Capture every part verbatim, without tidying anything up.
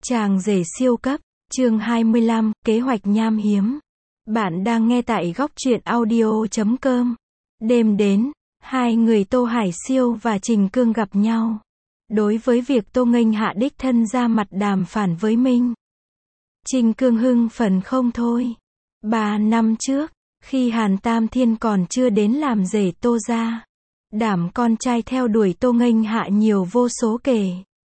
Chàng rể siêu cấp, chương hai mươi lăm, kế hoạch nham hiếm. Bạn đang nghe tại góc truyện audio chấm com. Đêm đến, hai người Tô Hải Siêu và Trình Cương gặp nhau. Đối với việc Tô Nghênh Hạ đích thân ra mặt đàm phán với Minh, Trình Cương hưng phấn không thôi. Ba năm trước, khi Hàn Tam Thiên còn chưa đến làm rể Tô gia, đảm con trai theo đuổi Tô Nghênh Hạ nhiều vô số kể.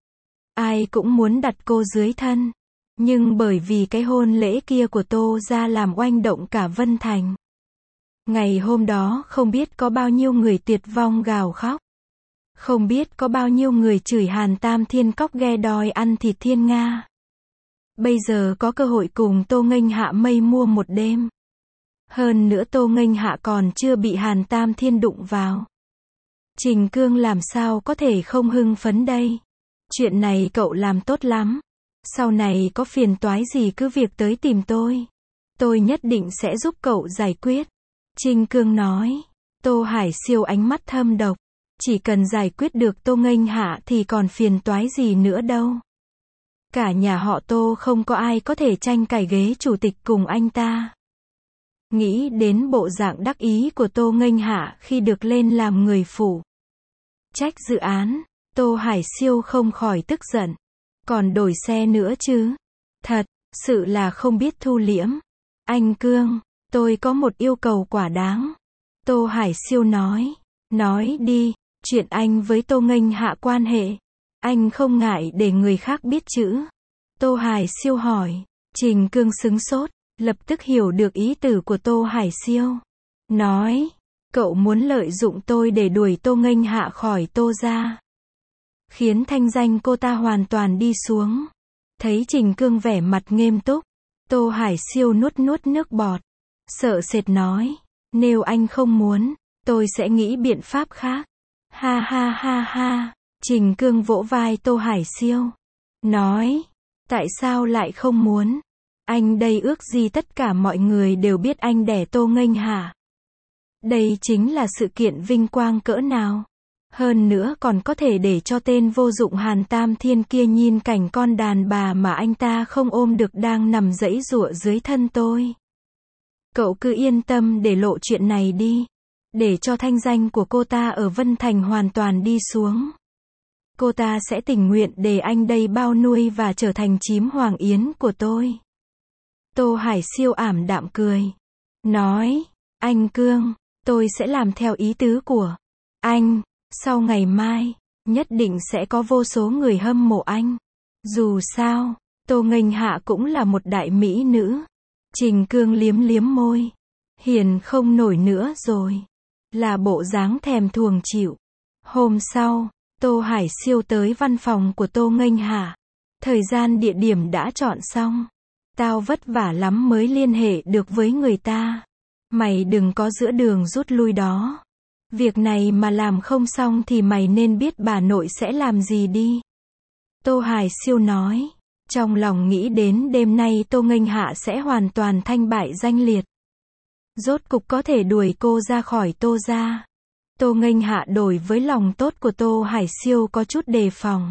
Ai cũng muốn đặt cô dưới thân. Nhưng bởi vì cái hôn lễ kia của Tô gia làm oanh động cả Vân Thành. Ngày hôm đó không biết có bao nhiêu người tuyệt vong gào khóc. Không biết có bao nhiêu người chửi Hàn Tam Thiên cóc ghe đòi ăn thịt thiên nga. Bây giờ có cơ hội cùng Tô Nghênh Hạ mây mua một đêm. Hơn nữa Tô Nghênh Hạ còn chưa bị Hàn Tam Thiên đụng vào. Trình Cương làm sao có thể không hưng phấn đây? Chuyện này cậu làm tốt lắm. Sau này có phiền toái gì cứ việc tới tìm tôi. Tôi nhất định sẽ giúp cậu giải quyết. Trình Cương nói. Tô Hải Siêu ánh mắt thâm độc. Chỉ cần giải quyết được Tô Nghênh Hạ thì còn phiền toái gì nữa đâu. Cả nhà họ Tô không có ai có thể tranh cãi ghế chủ tịch cùng anh ta. Nghĩ đến bộ dạng đắc ý của Tô Nghênh Hạ khi được lên làm người phụ trách dự án, Tô Hải Siêu không khỏi tức giận. Còn đổi xe nữa chứ? Thật sự là không biết thu liễm. Anh Cương, tôi có một yêu cầu quả đáng. Tô Hải Siêu nói. Nói đi, chuyện anh với Tô Nghênh Hạ quan hệ. Anh không ngại để người khác biết chữ. Tô Hải Siêu hỏi. Trình Cương sững sốt, lập tức hiểu được ý tứ của Tô Hải Siêu. Nói, cậu muốn lợi dụng tôi để đuổi Tô Nghênh Hạ khỏi Tô gia, khiến thanh danh cô ta hoàn toàn đi xuống. Thấy Trình Cương vẻ mặt nghiêm túc, Tô Hải Siêu nuốt nuốt nước bọt, sợ sệt nói, nếu anh không muốn, tôi sẽ nghĩ biện pháp khác. Ha ha ha ha. Trình Cương vỗ vai Tô Hải Siêu, nói, tại sao lại không muốn? Anh đây ước gì tất cả mọi người đều biết anh đẻ Tô Nghênh Hạ. Đây chính là sự kiện vinh quang cỡ nào. Hơn nữa còn có thể để cho tên vô dụng Hàn Tam Thiên kia nhìn cảnh con đàn bà mà anh ta không ôm được đang nằm giãy giụa dưới thân tôi. Cậu cứ yên tâm để lộ chuyện này đi. Để cho thanh danh của cô ta ở Vân Thành hoàn toàn đi xuống. Cô ta sẽ tình nguyện để anh đây bao nuôi và trở thành chím hoàng yến của tôi. Tô Hải Siêu ảm đạm cười. Nói, anh Cương, tôi sẽ làm theo ý tứ của anh. Sau ngày mai, nhất định sẽ có vô số người hâm mộ anh. Dù sao, Tô Nghênh Hạ cũng là một đại mỹ nữ. Trình Cương liếm liếm môi. Hiền không nổi nữa rồi. Là bộ dáng thèm thuồng chịu. Hôm sau, Tô Hải Siêu tới văn phòng của Tô Nghênh Hạ. Thời gian địa điểm đã chọn xong. Tao vất vả lắm mới liên hệ được với người ta. Mày đừng có giữa đường rút lui đó. Việc này mà làm không xong thì mày nên biết bà nội sẽ làm gì đi. Tô Hải Siêu nói. Trong lòng nghĩ đến đêm nay Tô Nghênh Hạ sẽ hoàn toàn thanh bại danh liệt. Rốt cục có thể đuổi cô ra khỏi Tô gia. Tô Nghênh Hạ đối với lòng tốt của Tô Hải Siêu có chút đề phòng.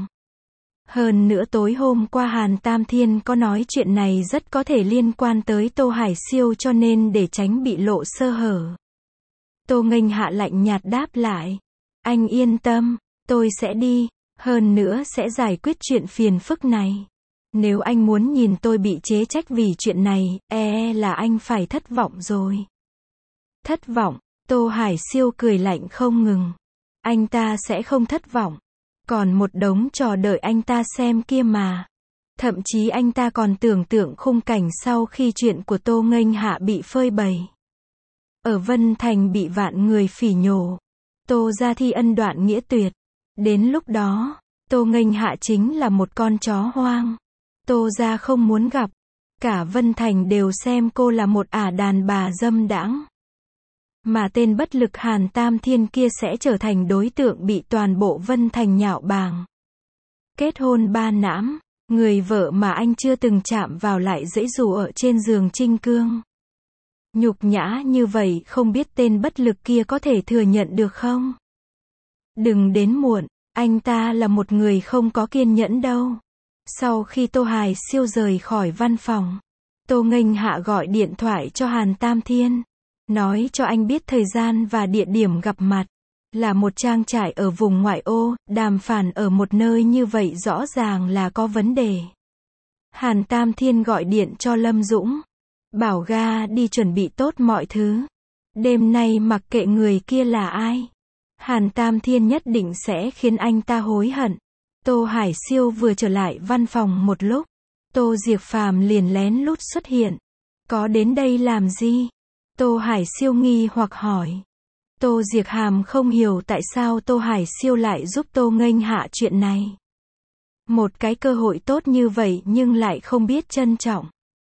Hơn nữa tối hôm qua Hàn Tam Thiên có nói chuyện này rất có thể liên quan tới Tô Hải Siêu, cho nên để tránh bị lộ sơ hở. Tô Nghênh Hạ lạnh nhạt đáp lại. Anh yên tâm, tôi sẽ đi, hơn nữa sẽ giải quyết chuyện phiền phức này. Nếu anh muốn nhìn tôi bị chế trách vì chuyện này, e là anh phải thất vọng rồi. Thất vọng? Tô Hải Siêu cười lạnh không ngừng. Anh ta sẽ không thất vọng. Còn một đống trò đợi anh ta xem kia mà. Thậm chí anh ta còn tưởng tượng khung cảnh sau khi chuyện của Tô Nghênh Hạ bị phơi bày. Ở Vân Thành bị vạn người phỉ nhổ. Tô gia thi ân đoạn nghĩa tuyệt. Đến lúc đó, Tô Nghênh Hạ chính là một con chó hoang. Tô gia không muốn gặp. Cả Vân Thành đều xem cô là một ả đàn bà dâm đãng. Mà tên bất lực Hàn Tam Thiên kia sẽ trở thành đối tượng bị toàn bộ Vân Thành nhạo báng. Kết hôn ba nãm, người vợ mà anh chưa từng chạm vào lại giãy giụa ở trên giường Trình Cương. Nhục nhã như vậy không biết tên bất lực kia có thể thừa nhận được không? Đừng đến muộn, anh ta là một người không có kiên nhẫn đâu. Sau khi Tô Hải Siêu rời khỏi văn phòng, Tô Nghênh Hạ gọi điện thoại cho Hàn Tam Thiên, nói cho anh biết thời gian và địa điểm gặp mặt, là một trang trại ở vùng ngoại ô, đàm phán ở một nơi như vậy rõ ràng là có vấn đề. Hàn Tam Thiên gọi điện cho Lâm Dũng, bảo ga đi chuẩn bị tốt mọi thứ. Đêm nay mặc kệ người kia là ai, Hàn Tam Thiên nhất định sẽ khiến anh ta hối hận. Tô Hải Siêu vừa trở lại văn phòng một lúc, Tô Diệc Phàm liền lén lút xuất hiện. Có đến đây làm gì? Tô Hải Siêu nghi hoặc hỏi. Tô Diệc Hàm không hiểu tại sao Tô Hải Siêu lại giúp Tô Nghênh Hạ chuyện này. Một cái cơ hội tốt như vậy nhưng lại không biết trân trọng.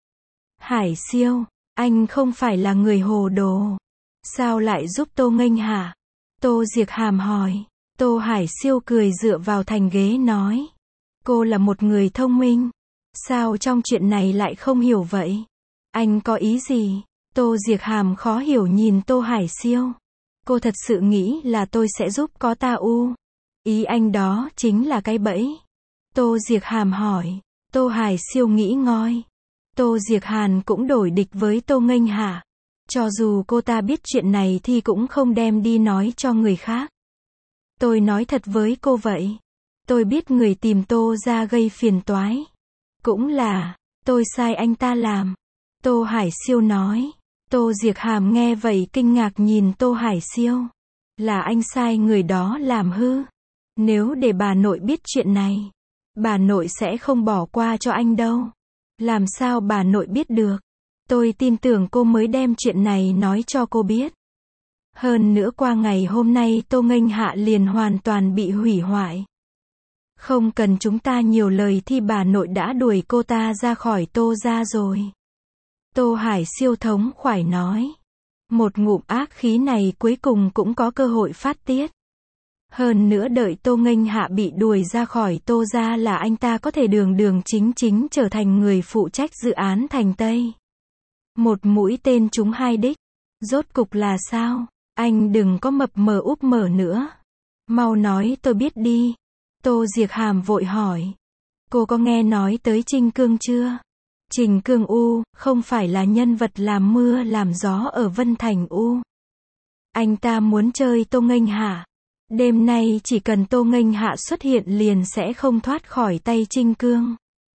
Hải Siêu, anh không phải là người hồ đồ. Sao lại giúp Tô Nghênh Hạ? Tô Diệc Hàm hỏi. Tô Hải Siêu cười dựa vào thành ghế nói. Cô là một người thông minh. Sao trong chuyện này lại không hiểu vậy? Anh có ý gì? Tô Diệc Hàm khó hiểu nhìn Tô Hải Siêu. Cô thật sự nghĩ là tôi sẽ giúp có ta u. Ý anh đó chính là cái bẫy. Tô Diệc Hàm hỏi. Tô Hải Siêu nghĩ ngoi. Tô Diệc Hàn cũng đổi địch với Tô Nghênh Hạ. Cho dù cô ta biết chuyện này thì cũng không đem đi nói cho người khác. Tôi nói thật với cô vậy. Tôi biết người tìm Tô ra gây phiền toái. Cũng là, tôi sai anh ta làm. Tô Hải Siêu nói. Tô Diệc Hàm nghe vậy kinh ngạc nhìn Tô Hải Siêu. Là anh sai người đó làm hư. Nếu để bà nội biết chuyện này, bà nội sẽ không bỏ qua cho anh đâu. Làm sao bà nội biết được? Tôi tin tưởng cô mới đem chuyện này nói cho cô biết. Hơn nữa qua ngày hôm nay Tô Nghênh Hạ liền hoàn toàn bị hủy hoại. Không cần chúng ta nhiều lời thì bà nội đã đuổi cô ta ra khỏi Tô ra rồi. Tô Hải Siêu thống khoái nói. Một ngụm ác khí này cuối cùng cũng có cơ hội phát tiết. Hơn nữa đợi Tô Nghênh Hạ bị đuổi ra khỏi Tô ra là anh ta có thể đường đường chính chính trở thành người phụ trách dự án Thành Tây. Một mũi tên trúng hai đích. Rốt cục là sao? Anh đừng có mập mờ úp mở nữa. Mau nói tôi biết đi. Tô Diệc Hàm vội hỏi. Cô có nghe nói tới Trinh Cương chưa? Trình Cương U, không phải là nhân vật làm mưa làm gió ở Vân Thành U. Anh ta muốn chơi Tô Nghênh Hạ. Đêm nay chỉ cần Tô Nghênh Hạ xuất hiện liền sẽ không thoát khỏi tay Trinh Cương.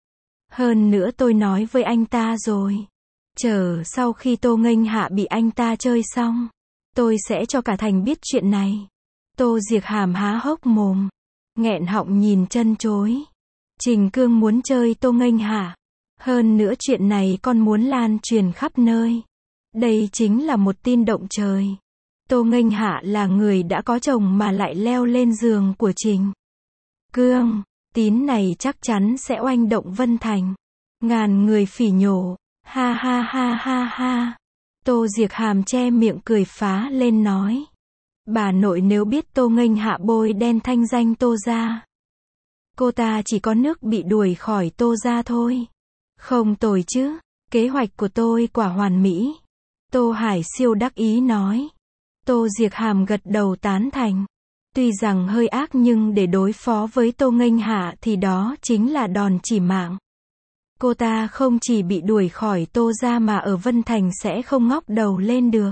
Hơn nữa tôi nói với anh ta rồi. Chờ sau khi Tô Nghênh Hạ bị anh ta chơi xong, tôi sẽ cho cả thành biết chuyện này. Tô Diệc Hàm há hốc mồm, nghẹn họng nhìn chân chối. Trình Cương muốn chơi Tô Nghênh Hạ. Hơn nữa chuyện này còn muốn lan truyền khắp nơi. Đây chính là một tin động trời. Tô Nghênh Hạ là người đã có chồng mà lại leo lên giường của Trình Cương. Tín này chắc chắn sẽ oanh động Vân Thành. Ngàn người phỉ nhổ. Ha ha ha ha ha. Tô Diệc Hàm che miệng cười phá lên nói. Bà nội nếu biết Tô Nghênh Hạ bôi đen thanh danh Tô ra, cô ta chỉ có nước bị đuổi khỏi Tô ra thôi. Không tồi chứ. Kế hoạch của tôi quả hoàn mỹ. Tô Hải Siêu đắc ý nói. Tô Diệc Hàm gật đầu tán thành. Tuy rằng hơi ác nhưng để đối phó với Tô Nghênh Hạ thì đó chính là đòn chỉ mạng. Cô ta không chỉ bị đuổi khỏi Tô ra mà ở Vân Thành sẽ không ngóc đầu lên được.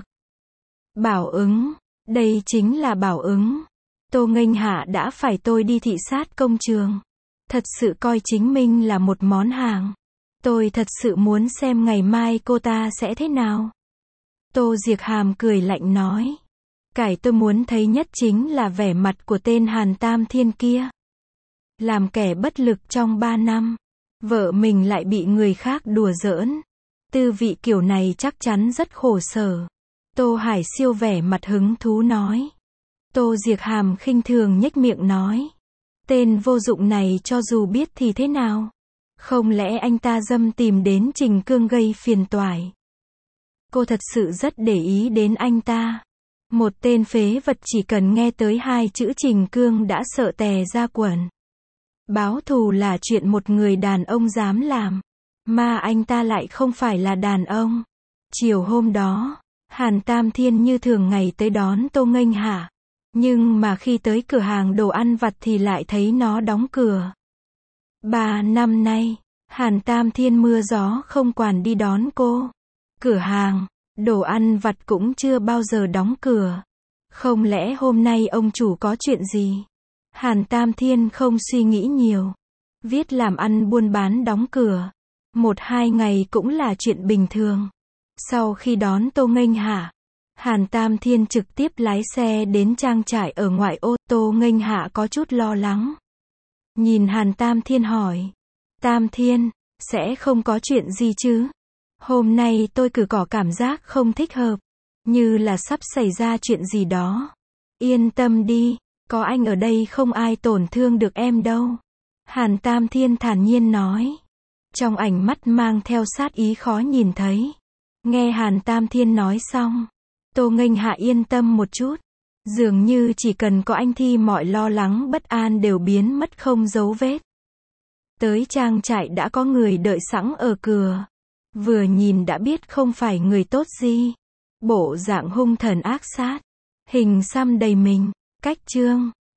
Bảo ứng. Đây chính là bảo ứng. Tô Nghênh Hạ đã phải tôi đi thị sát công trường. Thật sự coi chính mình là một món hàng. Tôi thật sự muốn xem ngày mai cô ta sẽ thế nào. Tô Diệc Hàm cười lạnh nói. Cái tôi muốn thấy nhất chính là vẻ mặt của tên Hàn Tam Thiên kia. Làm kẻ bất lực trong ba năm. Vợ mình lại bị người khác đùa giỡn. Tư vị kiểu này chắc chắn rất khổ sở. Tô Hải Siêu vẻ mặt hứng thú nói. Tô Diệc Hàm khinh thường nhếch miệng nói. Tên vô dụng này cho dù biết thì thế nào? Không lẽ anh ta dâm tìm đến Trình Cương gây phiền toái? Cô thật sự rất để ý đến anh ta. Một tên phế vật chỉ cần nghe tới hai chữ Trình Cương đã sợ tè ra quần. Báo thù là chuyện một người đàn ông dám làm. Mà anh ta lại không phải là đàn ông. Chiều hôm đó, Hàn Tam Thiên như thường ngày tới đón Tô Nghênh Hạ. Nhưng mà khi tới cửa hàng đồ ăn vặt thì lại thấy nó đóng cửa. Ba năm nay, Hàn Tam Thiên mưa gió không quản đi đón cô. Cửa hàng, đồ ăn vặt cũng chưa bao giờ đóng cửa. Không lẽ hôm nay ông chủ có chuyện gì? Hàn Tam Thiên không suy nghĩ nhiều. Viết làm ăn buôn bán đóng cửa. Một hai ngày cũng là chuyện bình thường. Sau khi đón Tô Nghênh Hạ, Hàn Tam Thiên trực tiếp lái xe đến trang trại ở ngoại ô. Tô Nghênh Hạ có chút lo lắng. Nhìn Hàn Tam Thiên hỏi. Tam Thiên, sẽ không có chuyện gì chứ? Hôm nay tôi cứ có cảm giác không thích hợp. Như là sắp xảy ra chuyện gì đó. Yên tâm đi, có anh ở đây không ai tổn thương được em đâu. Hàn Tam Thiên thản nhiên nói. Trong ánh mắt mang theo sát ý khó nhìn thấy. Nghe Hàn Tam Thiên nói xong, Tô Nghênh Hạ yên tâm một chút. Dường như chỉ cần có anh thì mọi lo lắng bất an đều biến mất không dấu vết. Tới trang trại đã có người đợi sẵn ở cửa. Vừa nhìn đã biết không phải người tốt gì. Bộ dạng hung thần ác sát. Hình xăm đầy mình. Cách chương